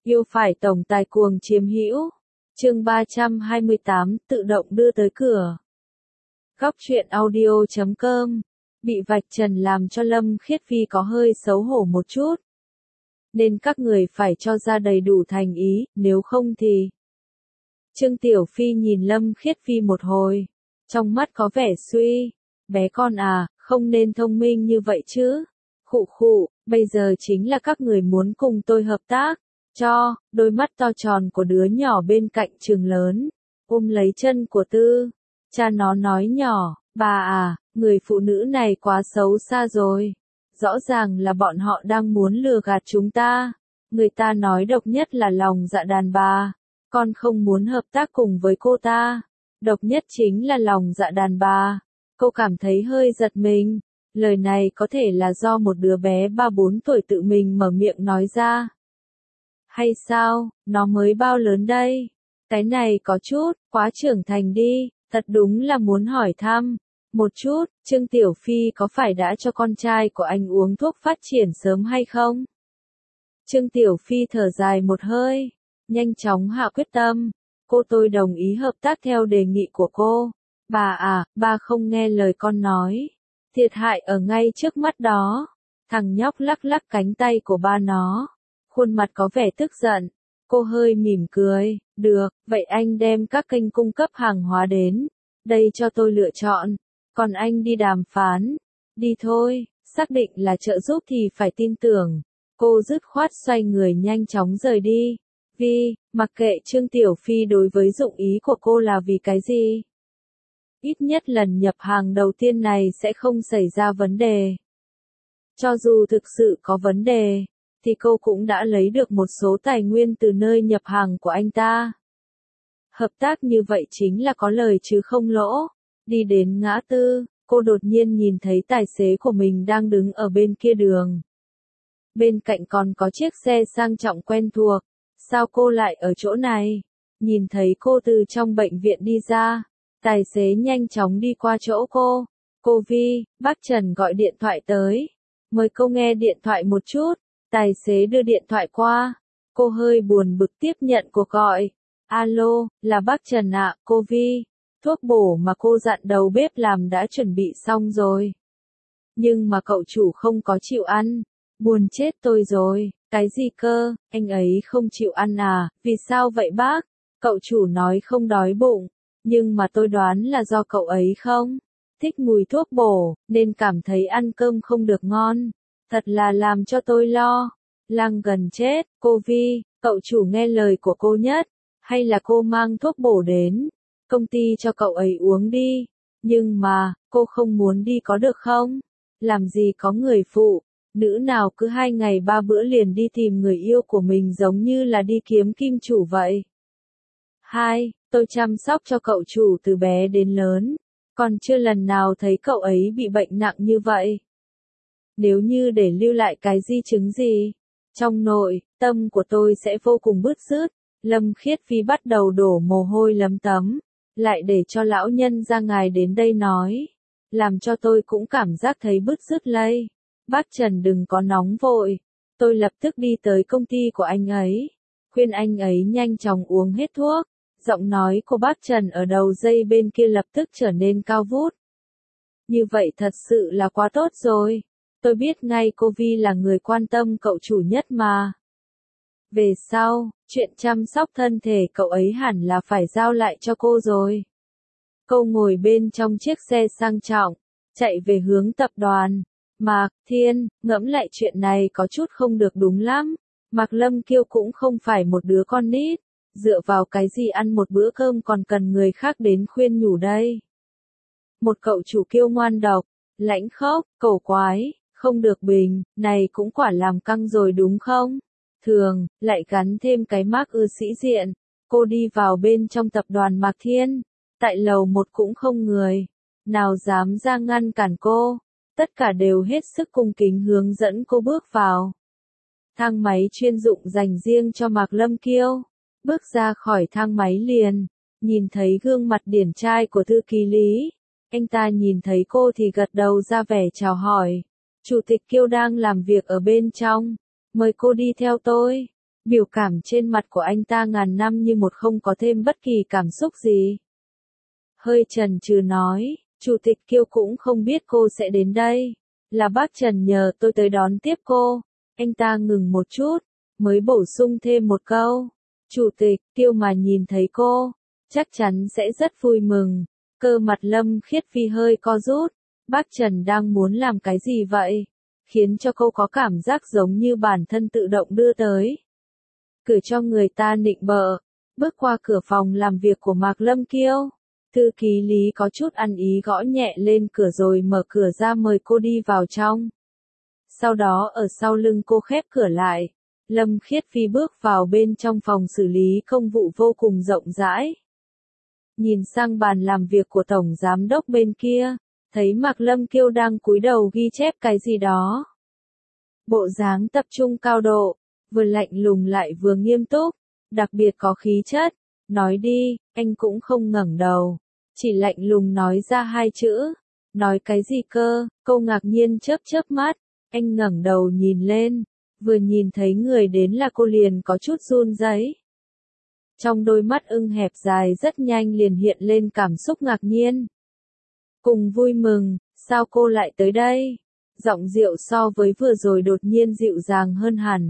Yêu phải tổng tài cuồng chiếm hữu. Chương 328 tự động đưa tới cửa. Góc truyện audio.com. Bị vạch trần làm cho Lâm Khiết Phi có hơi xấu hổ một chút. Nên các người phải cho ra đầy đủ thành ý, nếu không thì... Trương Tiểu Phi nhìn Lâm Khiết Phi một hồi. Trong mắt có vẻ suy. Bé con à, không nên thông minh như vậy chứ. Khụ khụ, bây giờ chính là các người muốn cùng tôi hợp tác. Đôi mắt to tròn của đứa nhỏ bên cạnh trừng lớn, ôm lấy chân của Tư. Cha nó nói nhỏ, bà à, người phụ nữ này quá xấu xa rồi. Rõ ràng là bọn họ đang muốn lừa gạt chúng ta. Người ta nói độc nhất là lòng dạ đàn bà. Con không muốn hợp tác cùng với cô ta. Độc nhất chính là lòng dạ đàn bà. Cô cảm thấy hơi giật mình. Lời này có thể là do một đứa bé 3-4 tuổi tự mình mở miệng nói ra. Hay sao, nó mới bao lớn đây? Cái này có chút, quá trưởng thành đi, thật đúng là muốn hỏi thăm. Một chút, Trương Tiểu Phi có phải đã cho con trai của anh uống thuốc phát triển sớm hay không? Trương Tiểu Phi thở dài một hơi, nhanh chóng hạ quyết tâm. Tôi đồng ý hợp tác theo đề nghị của cô. Bà à, ba không nghe lời con nói. Thiệt hại ở ngay trước mắt đó. Thằng nhóc lắc lắc cánh tay của ba nó. Khuôn mặt có vẻ tức giận. Cô hơi mỉm cười. Được, vậy anh đem các kênh cung cấp hàng hóa đến. Đây cho tôi lựa chọn. Còn anh đi đàm phán. Đi thôi, xác định là trợ giúp thì phải tin tưởng. Cô dứt khoát xoay người nhanh chóng rời đi. Mặc kệ Trương Tiểu Phi đối với dụng ý của cô là vì cái gì. Ít nhất lần nhập hàng đầu tiên này sẽ không xảy ra vấn đề. Cho dù thực sự có vấn đề, thì cô cũng đã lấy được một số tài nguyên từ nơi nhập hàng của anh ta. Hợp tác như vậy chính là có lời chứ không lỗ. Đi đến ngã tư, cô đột nhiên nhìn thấy tài xế của mình đang đứng ở bên kia đường. Bên cạnh còn có chiếc xe sang trọng quen thuộc. Sao cô lại ở chỗ này? Nhìn thấy cô từ trong bệnh viện đi ra, tài xế nhanh chóng đi qua chỗ cô. Cô Vi, bác Trần gọi điện thoại tới. Mời cô nghe điện thoại một chút. Tài xế đưa điện thoại qua. Cô hơi buồn bực tiếp nhận cuộc gọi. Alo, là bác Trần ạ, cô Vi. Thuốc bổ mà cô dặn đầu bếp làm đã chuẩn bị xong rồi. Nhưng mà cậu chủ không có chịu ăn. Buồn chết tôi rồi. Cái gì cơ, anh ấy không chịu ăn à, vì sao vậy bác? Cậu chủ nói không đói bụng. Nhưng mà tôi đoán là do cậu ấy không thích mùi thuốc bổ, nên cảm thấy ăn cơm không được ngon. Thật là làm cho tôi lo. Lăng gần chết, cô Vi, cậu chủ nghe lời của cô nhất. Hay là cô mang thuốc bổ đến công ty cho cậu ấy uống đi. Nhưng mà, cô không muốn đi có được không? Làm gì có người phụ nữ nào cứ 2 ngày 3 bữa liền đi tìm người yêu của mình giống như là đi kiếm kim chủ vậy. Tôi chăm sóc cho cậu chủ từ bé đến lớn. Còn chưa lần nào thấy cậu ấy bị bệnh nặng như vậy. Nếu như để lưu lại cái di chứng gì, trong nội tâm của tôi sẽ vô cùng bứt rứt. Lâm Khiết Phi bắt đầu đổ mồ hôi lấm tấm. Lại để cho lão nhân ra ngài đến đây nói. Làm cho tôi cũng cảm giác thấy bứt rứt lây. Bác Trần đừng có nóng vội. Tôi lập tức đi tới công ty của anh ấy. Khuyên anh ấy nhanh chóng uống hết thuốc. Giọng nói của bác Trần ở đầu dây bên kia lập tức trở nên cao vút. Như vậy thật sự là quá tốt rồi. Tôi biết ngay cô Vi là người quan tâm cậu chủ nhất mà. Về sau, chuyện chăm sóc thân thể cậu ấy hẳn là phải giao lại cho cô rồi. Cô ngồi bên trong chiếc xe sang trọng, chạy về hướng tập đoàn. Mạc Thiên, ngẫm lại chuyện này có chút không được đúng lắm. Mạc Lâm Kiêu cũng không phải một đứa con nít. Dựa vào cái gì ăn một bữa cơm còn cần người khác đến khuyên nhủ đây. Một cậu chủ kiêu ngoan độc, lãnh khốc, cẩu quái, không được bình, này cũng quả làm căng rồi đúng không? Thường, lại gắn thêm cái mác sĩ diện. Cô đi vào bên trong tập đoàn Mạc Thiên. Tại lầu 1 cũng không người. Nào dám ra ngăn cản cô. Tất cả đều hết sức cung kính hướng dẫn cô bước vào. Thang máy chuyên dụng dành riêng cho Mạc Lâm Kiêu. Bước ra khỏi thang máy liền, nhìn thấy gương mặt điển trai của thư ký Lý. Anh ta nhìn thấy cô thì gật đầu ra vẻ chào hỏi. Chủ tịch Kiêu đang làm việc ở bên trong. Mời cô đi theo tôi. Biểu cảm trên mặt của anh ta ngàn năm như một không có thêm bất kỳ cảm xúc gì. Hơi chần chừ nói, Chủ tịch Kiêu cũng không biết cô sẽ đến đây. Là bác Trần nhờ tôi tới đón tiếp cô. Anh ta ngừng một chút, mới bổ sung thêm một câu. Chủ tịch Kiêu mà nhìn thấy cô, chắc chắn sẽ rất vui mừng. Cơ mặt Lâm Khiết Phi hơi co rút. Bác Trần đang muốn làm cái gì vậy? Khiến cho cô có cảm giác giống như bản thân tự động đưa tới. Cử cho người ta nịnh bợ. Bước qua cửa phòng làm việc của Mạc Lâm Kiêu. Thư ký Lý có chút ăn ý gõ nhẹ lên cửa rồi mở cửa ra mời cô đi vào trong. Sau đó ở sau lưng cô khép cửa lại. Lâm Khiết Phi bước vào bên trong phòng xử lý công vụ vô cùng rộng rãi. Nhìn sang bàn làm việc của Tổng Giám đốc bên kia, thấy Mạc Lâm Kiêu đang cúi đầu ghi chép cái gì đó. Bộ dáng tập trung cao độ, vừa lạnh lùng lại vừa nghiêm túc, đặc biệt có khí chất. Nói đi, anh cũng không ngẩng đầu, chỉ lạnh lùng nói ra hai chữ. Nói cái gì cơ? Cô ngạc nhiên chớp chớp mắt, anh ngẩng đầu nhìn lên, vừa nhìn thấy người đến là cô liền có chút run rẩy. Trong đôi mắt ưng hẹp dài rất nhanh liền hiện lên cảm xúc ngạc nhiên. Cùng vui mừng, sao cô lại tới đây? Giọng Diệu so với vừa rồi đột nhiên dịu dàng hơn hẳn.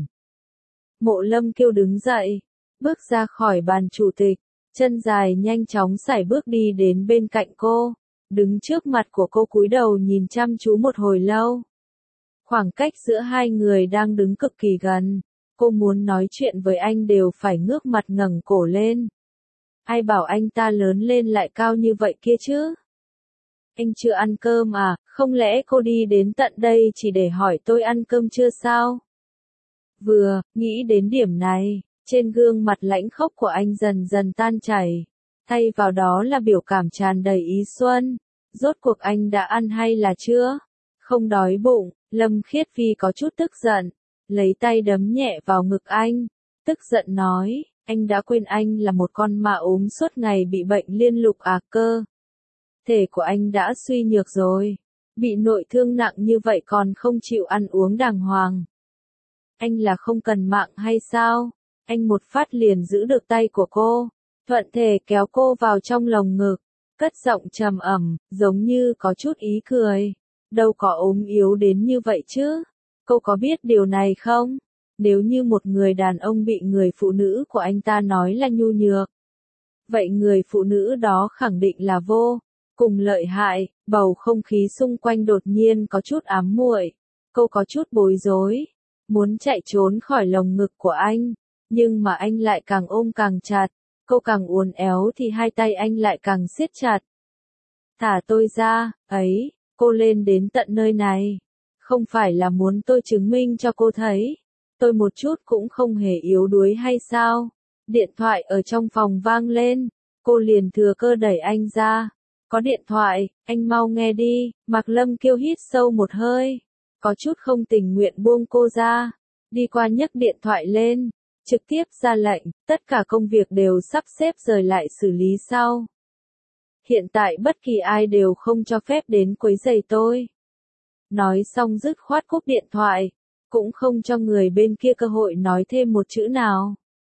Mộ Lâm Kiêu đứng dậy, bước ra khỏi bàn chủ tịch, chân dài nhanh chóng sải bước đi đến bên cạnh cô, đứng trước mặt của cô cúi đầu nhìn chăm chú một hồi lâu. Khoảng cách giữa hai người đang đứng cực kỳ gần, cô muốn nói chuyện với anh đều phải ngước mặt ngẩng cổ lên. Ai bảo anh ta lớn lên lại cao như vậy kia chứ? Anh chưa ăn cơm à, không lẽ cô đi đến tận đây chỉ để hỏi tôi ăn cơm chưa sao? Vừa, nghĩ đến điểm này, trên gương mặt lãnh khốc của anh dần dần tan chảy, thay vào đó là biểu cảm tràn đầy ý xuân. Rốt cuộc anh đã ăn hay là chưa? Không đói bụng, Lâm Khiết Phi có chút tức giận, lấy tay đấm nhẹ vào ngực anh, tức giận nói, anh đã quên anh là một con ma ốm suốt ngày bị bệnh liên lục à cơ. Thể của anh đã suy nhược rồi, bị nội thương nặng như vậy còn không chịu ăn uống đàng hoàng. Anh là không cần mạng hay sao? Anh một phát liền giữ được tay của cô, thuận thể kéo cô vào trong lồng ngực, cất giọng trầm ẩm, giống như có chút ý cười. Đâu có ốm yếu đến như vậy chứ? Cô có biết điều này không? Nếu như một người đàn ông bị người phụ nữ của anh ta nói là nhu nhược, vậy người phụ nữ đó khẳng định là vô cùng lợi hại. Bầu không khí xung quanh đột nhiên có chút ám muội. Cô có chút bối rối, muốn chạy trốn khỏi lồng ngực của anh, nhưng mà anh lại càng ôm càng chặt. Cô càng uốn éo thì hai tay anh lại càng siết chặt. Thả tôi ra, ấy, cô lên đến tận nơi này. Không phải là muốn tôi chứng minh cho cô thấy, tôi một chút cũng không hề yếu đuối hay sao? Điện thoại ở trong phòng vang lên, cô liền thừa cơ đẩy anh ra. Có điện thoại, anh mau nghe đi. Mạc Lâm Kiêu hít sâu một hơi, có chút không tình nguyện buông cô ra, đi qua nhấc điện thoại lên, trực tiếp ra lệnh, tất cả công việc đều sắp xếp rời lại xử lý sau. Hiện tại bất kỳ ai đều không cho phép đến quấy rầy tôi. Nói xong dứt khoát cúp điện thoại, cũng không cho người bên kia cơ hội nói thêm một chữ nào.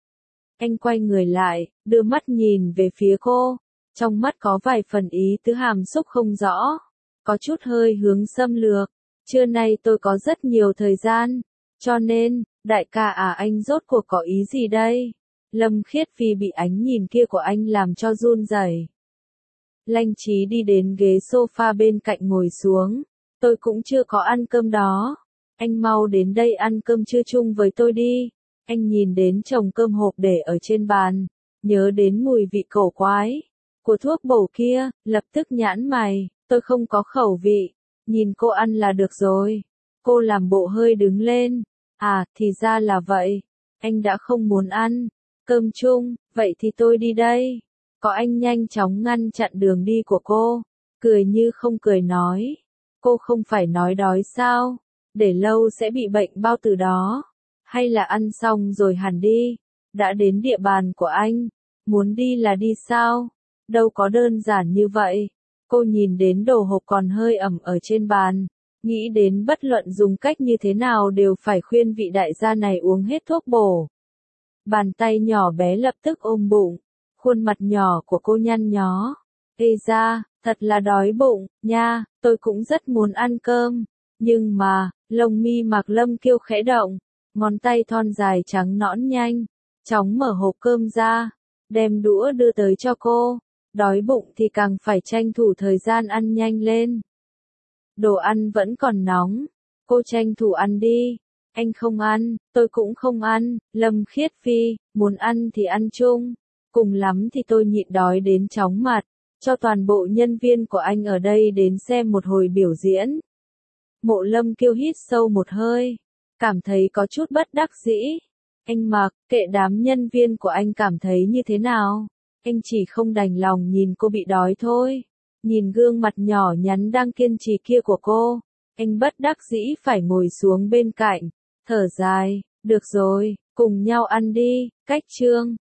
Anh quay người lại, đưa mắt nhìn về phía cô, trong mắt có vài phần ý tứ hàm xúc không rõ, có chút hơi hướng xâm lược. Trưa nay tôi có rất nhiều thời gian, cho nên, đại ca à, anh rốt cuộc có ý gì đây? Lâm Khiết Phi bị ánh nhìn kia của anh làm cho run rẩy. Lanh Chí đi đến ghế sofa bên cạnh ngồi xuống. Tôi cũng chưa có ăn cơm đó. Anh mau đến đây ăn cơm trưa chung với tôi đi. Anh nhìn đến chồng cơm hộp để ở trên bàn, nhớ đến mùi vị cổ quái của thuốc bổ kia, lập tức nhãn mày, tôi không có khẩu vị, nhìn cô ăn là được rồi. Cô làm bộ hơi đứng lên, à, thì ra là vậy, anh đã không muốn ăn cơm chung, vậy thì tôi đi đây. Có anh nhanh chóng ngăn chặn đường đi của cô, cười như không cười nói, cô không phải nói đói sao, để lâu sẽ bị bệnh bao tử đó, hay là ăn xong rồi hẳn đi, đã đến địa bàn của anh, muốn đi là đi sao, đâu có đơn giản như vậy. Cô nhìn đến đồ hộp còn hơi ẩm ở trên bàn, nghĩ đến bất luận dùng cách như thế nào đều phải khuyên vị đại gia này uống hết thuốc bổ. Bàn tay nhỏ bé lập tức ôm bụng, khuôn mặt nhỏ của cô nhăn nhó. Ê ra, thật là đói bụng, nha, tôi cũng rất muốn ăn cơm. Nhưng mà, lông mi Mạc Lâm Kiêu khẽ động, ngón tay thon dài trắng nõn nhanh, chóng mở hộp cơm ra, đem đũa đưa tới cho cô. Đói bụng thì càng phải tranh thủ thời gian ăn nhanh lên. Đồ ăn vẫn còn nóng, cô tranh thủ ăn đi. Anh không ăn, tôi cũng không ăn, Lâm Khiết Phi, muốn ăn thì ăn chung. Cùng lắm thì tôi nhịn đói đến chóng mặt, cho toàn bộ nhân viên của anh ở đây đến xem một hồi biểu diễn. Mộ Lâm Kiêu hít sâu một hơi, cảm thấy có chút bất đắc dĩ. Anh Mạc, kệ đám nhân viên của anh cảm thấy như thế nào, anh chỉ không đành lòng nhìn cô bị đói thôi. Nhìn gương mặt nhỏ nhắn đang kiên trì kia của cô, anh bất đắc dĩ phải ngồi xuống bên cạnh, thở dài, được rồi, cùng nhau ăn đi, cách chương.